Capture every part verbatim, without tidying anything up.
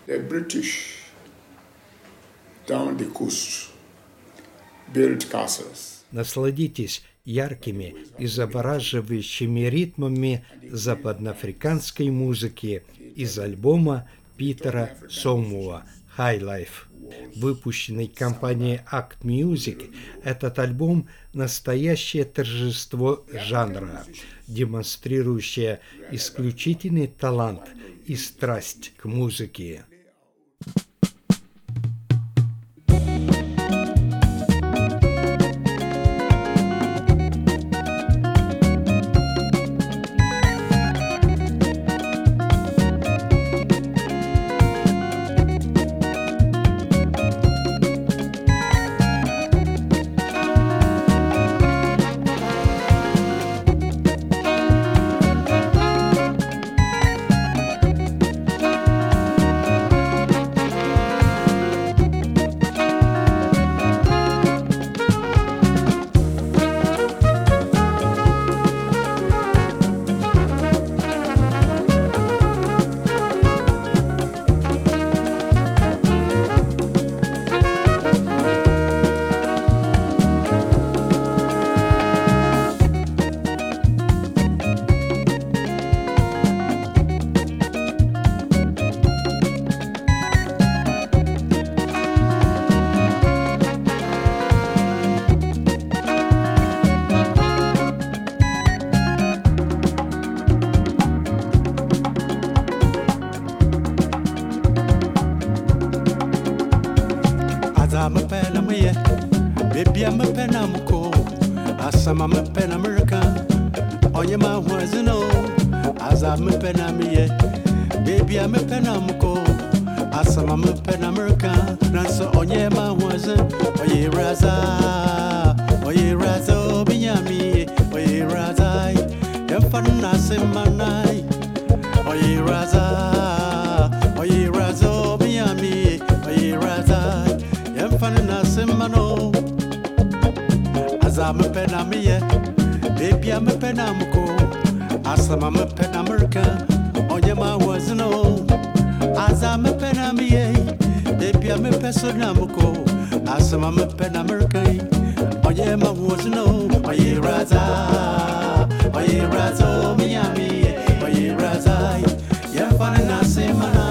The British down the coast built castles. Насладитесь яркими и завораживающими ритмами западноафриканской музыки из альбома Питера Сомуа «High Life». Выпущенный компанией Act Music, этот альбом – настоящее торжество жанра, демонстрирующее исключительный талант и страсть к музыке. I'm a pen, I'm a baby, I'm a pen, I'm a cool. As I'm a pen, American. On your mouth was no. As I'm a pen, I'm a baby, I'm a pen, I'm a cool. As I'm a pen, American. Ranso on your mouth wasn't. Oh, ye raza. Oh, ye raza, Binyami. Oh, ye raza. Yamfana Semanai. Oh, ye raza. Oh, ye raza, Binyami. Oh, ye raza. Yamfana Semano. As I'm a pen, I'm a baby, I'm a pen, I'm a cool. As I'm a pen, American. On your mouth was no. As I'm a pen, I'm a baby, I'm a person, I'm a cool. As I'm a pen, American. Oh yeah, my was no. Oh yeah, Raza. Oh yeah, Raza, Miami. Oh yeah, Raza. Yeah, fun and I say my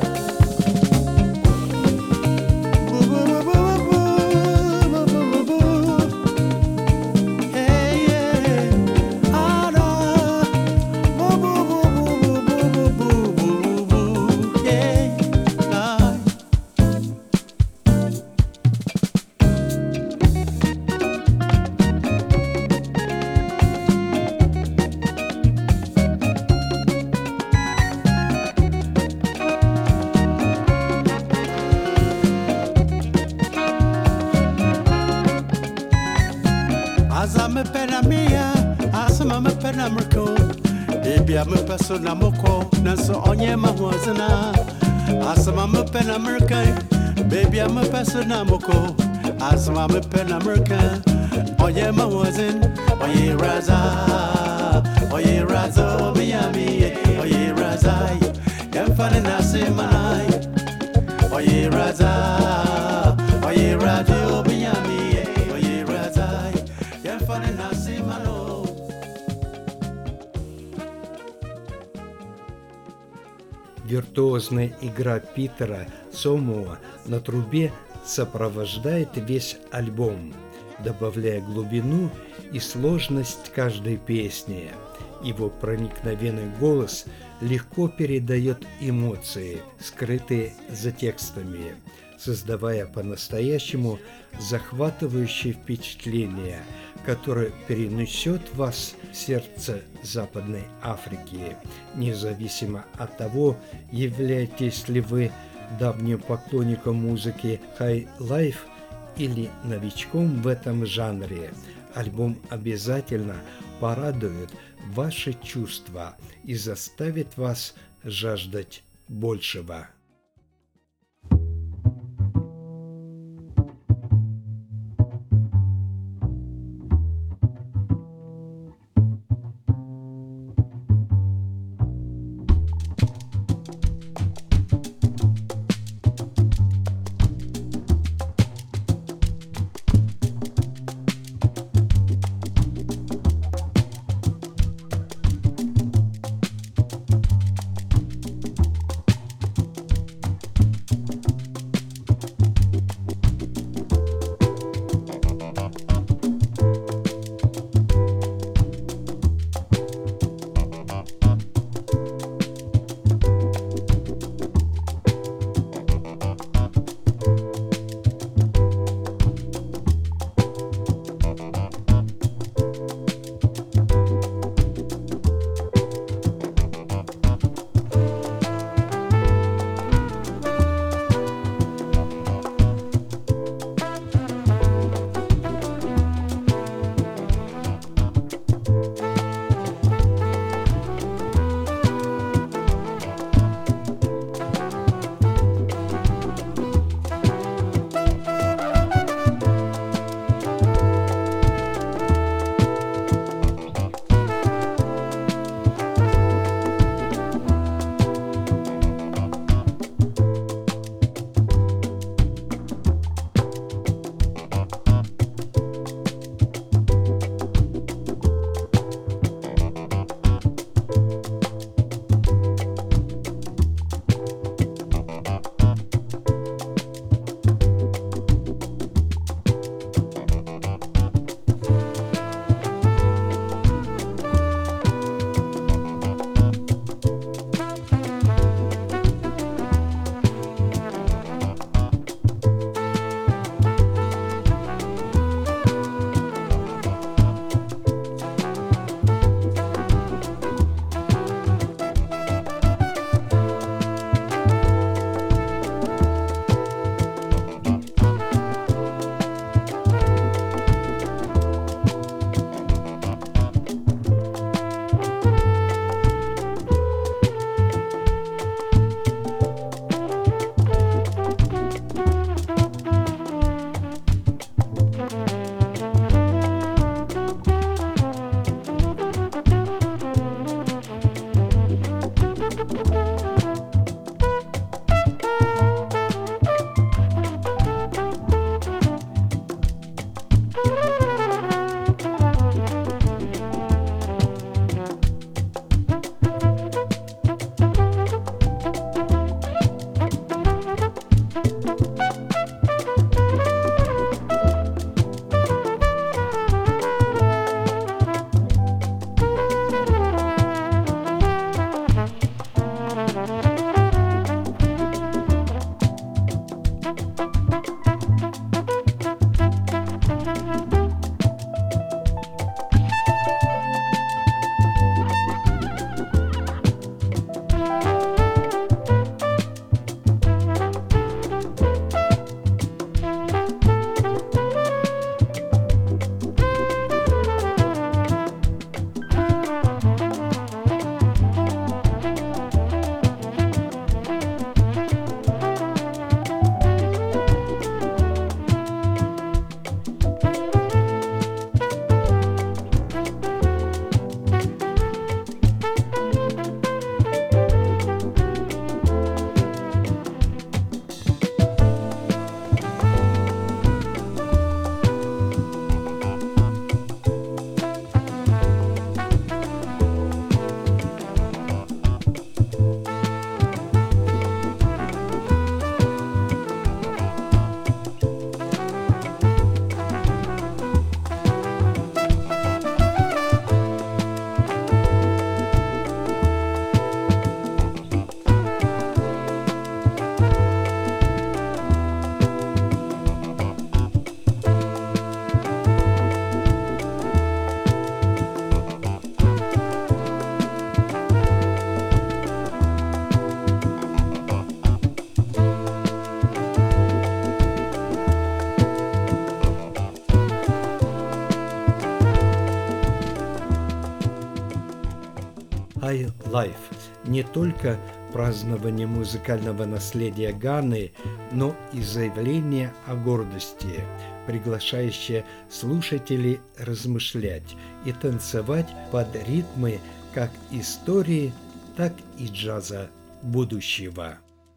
as I'm a penamia, as I'm a penamrico, baby, I'm a person, I'm a call, Nanso on your ma wasn't as I'm a penamerican, baby, I'm a person, I'm a call, as I'm a penamerican, oh yeah, my wasn't, oh yeah, Raza, oh yeah, Raza, Miami, oh yeah, Raza, I'm fun and I say my oh yeah, Raza, oh yeah, Radio, Miami, oh yeah, Raza. Виртуозная игра Питера Сомуа на трубе сопровождает весь альбом, добавляя глубину и сложность каждой песни. Его проникновенный голос легко передает эмоции, скрытые за текстами, создавая по-настоящему захватывающее впечатление, которое перенесет вас в сердце Западной Африки, независимо от того, являетесь ли вы давним поклонником музыки High Life или новичком в этом жанре. Альбом обязательно порадует ваши чувства и заставит вас жаждать большего. Life не только празднование музыкального наследия Ганы, но и заявление о гордости, приглашающее слушателей размышлять и танцевать под ритмы как истории, так и джаза будущего.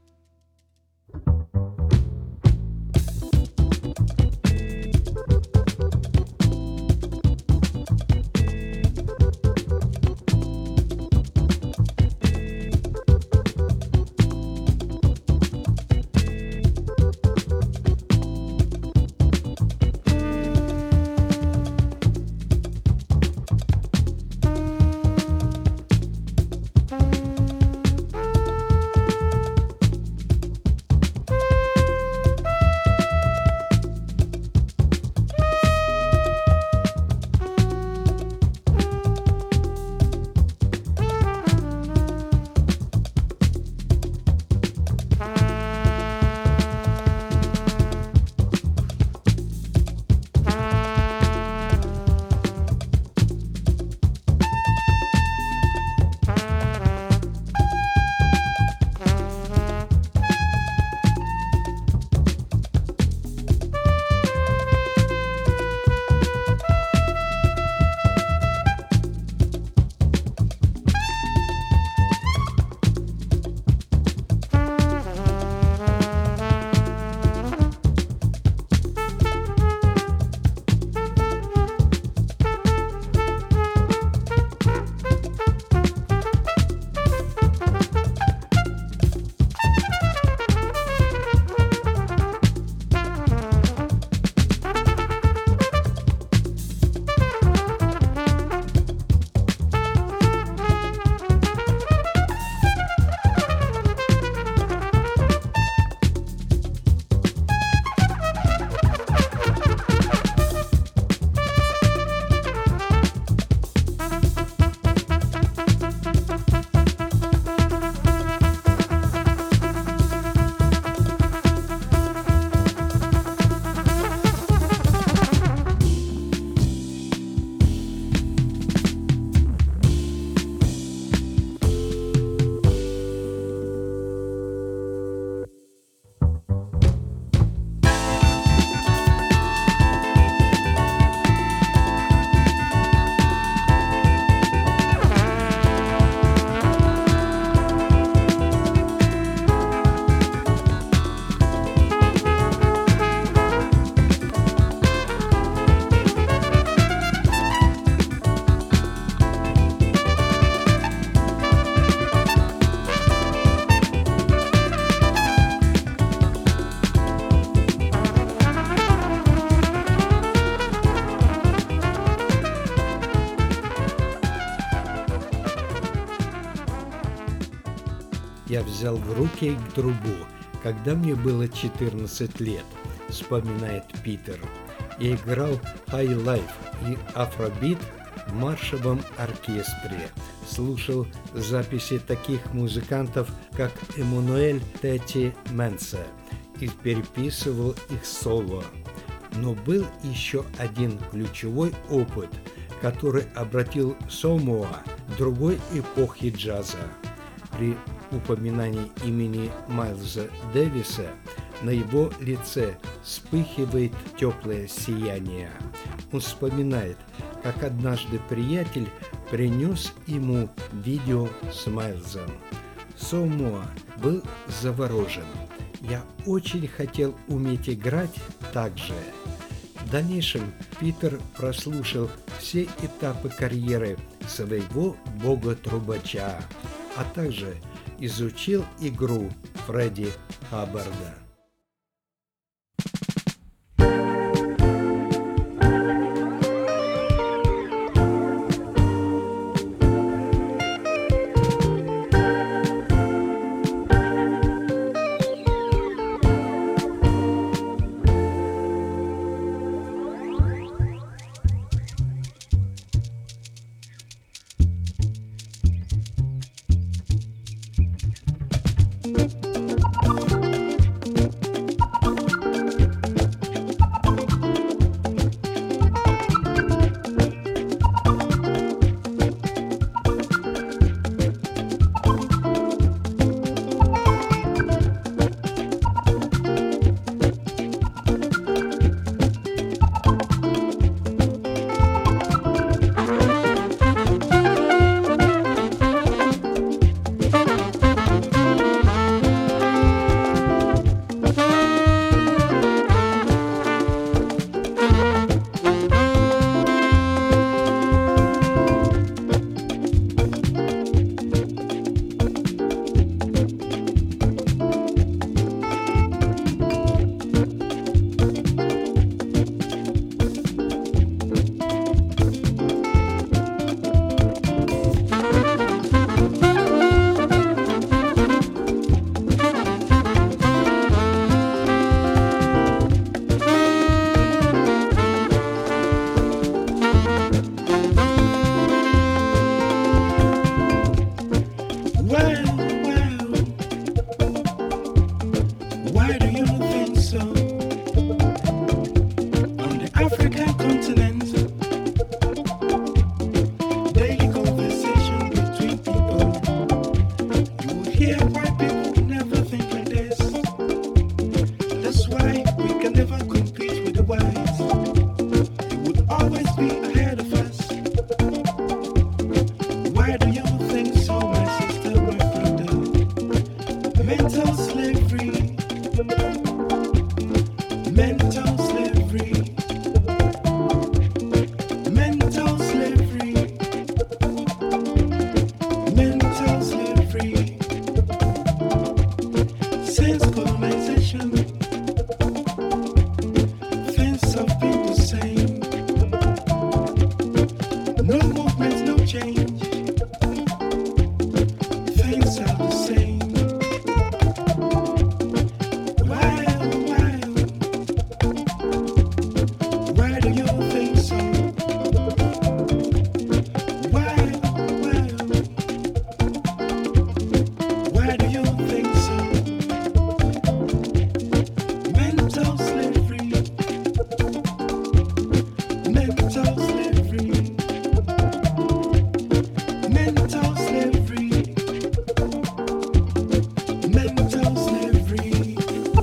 Я взял в руки трубу, когда мне было четырнадцать лет, вспоминает Питер. Я играл хай-лайф и афробит в маршевом оркестре, слушал записи таких музыкантов, как Эммануэль Тети Менсе, и переписывал их соло. Но был еще один ключевой опыт, который обратил Самоа к другой эпохе джаза. При упоминании имени Майлза Дэвиса на его лице вспыхивает теплое сияние. Он вспоминает, как однажды приятель принес ему видео с Майлзом. Самоа был заворожен. Я очень хотел уметь играть так же. В дальнейшем Питер прослушал все этапы карьеры своего бога-трубача, а также изучил игру Фредди Хаббарда. so. On the African continent, daily conversation between people. You will hear white people never think like this. That's why we can never compete with the whites. They would always be ahead of us. Why do you think so, my sister, my brother? Mental slavery, mental slavery, mental slavery, mental slavery. Since colonization, things have been the same. No movement, no change. Things are the same. Why, why, why do you think so? Why, why, why do you think so? Mental slavery, mental slavery, mental slavery, mental slavery.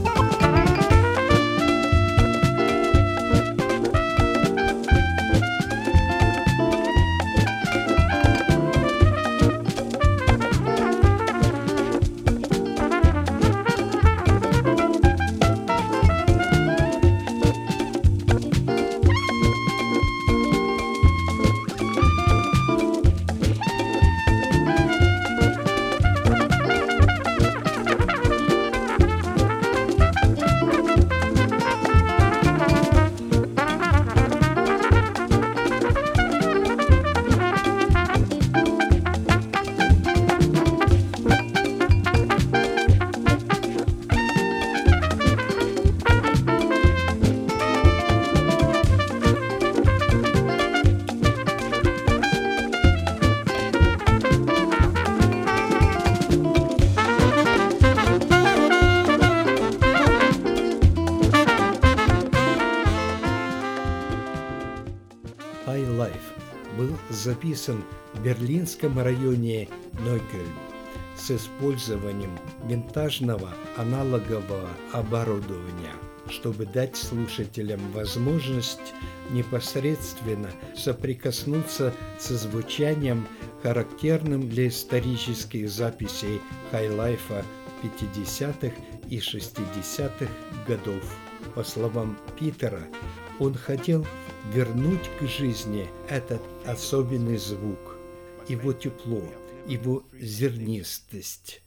High Life был записан в берлинском районе Нойкельн с использованием винтажного аналогового оборудования, чтобы дать слушателям возможность непосредственно соприкоснуться со звучанием, характерным для исторических записей хай-лайфа пятидесятых и шестидесятых годов. По словам Питера, он хотел вернуть к жизни этот особенный звук, его тепло, его зернистость.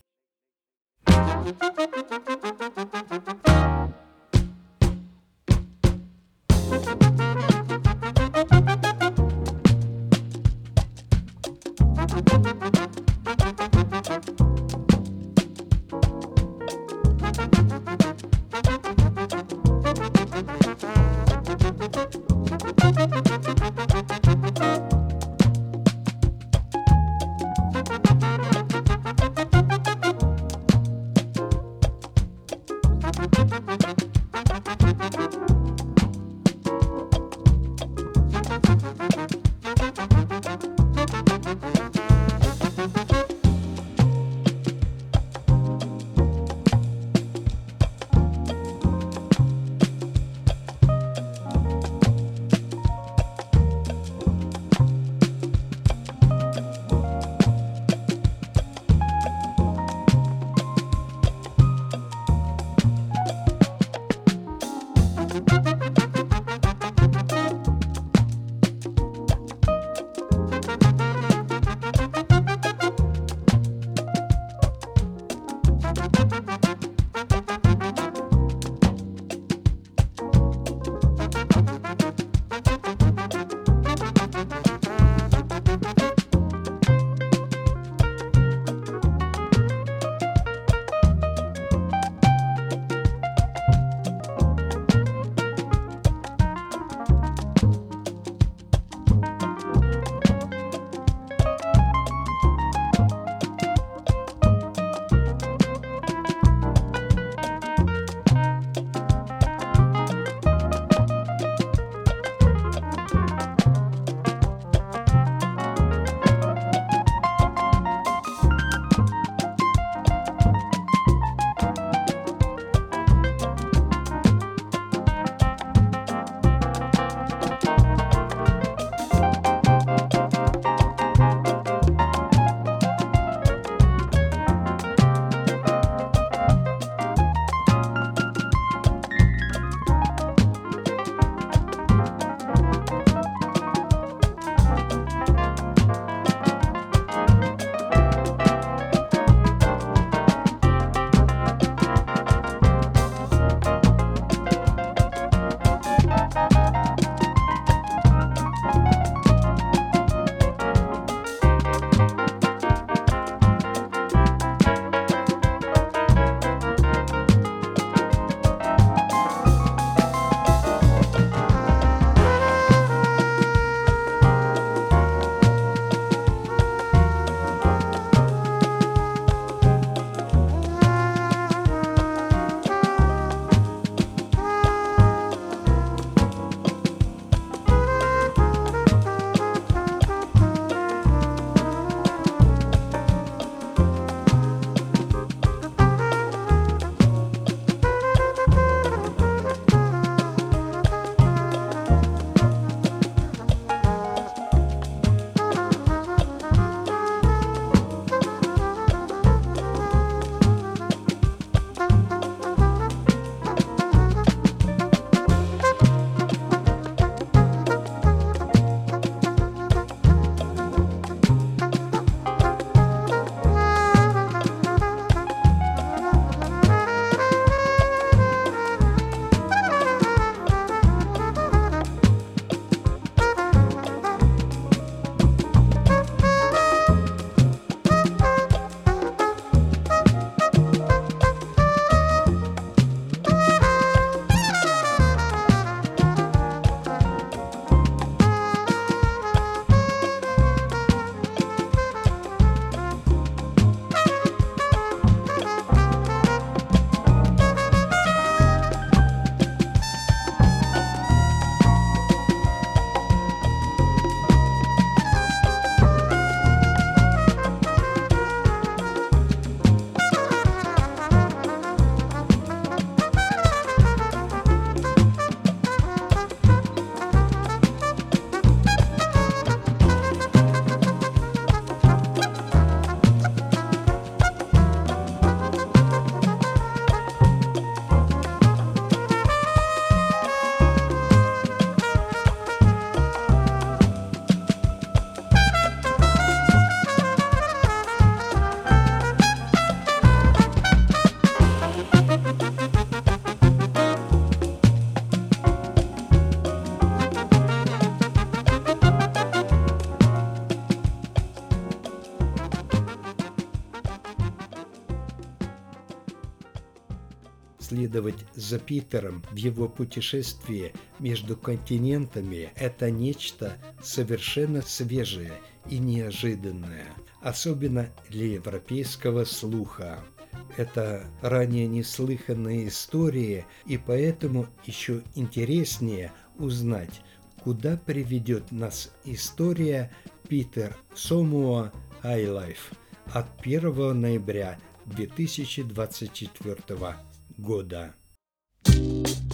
Следовать за Питером в его путешествии между континентами – это нечто совершенно свежее и неожиданное, особенно для европейского слуха. Это ранее неслыханные истории, и поэтому еще интереснее узнать, куда приведет нас история Питер Сомоа Хайлайф от первого ноября две тысячи двадцать четвёртого года.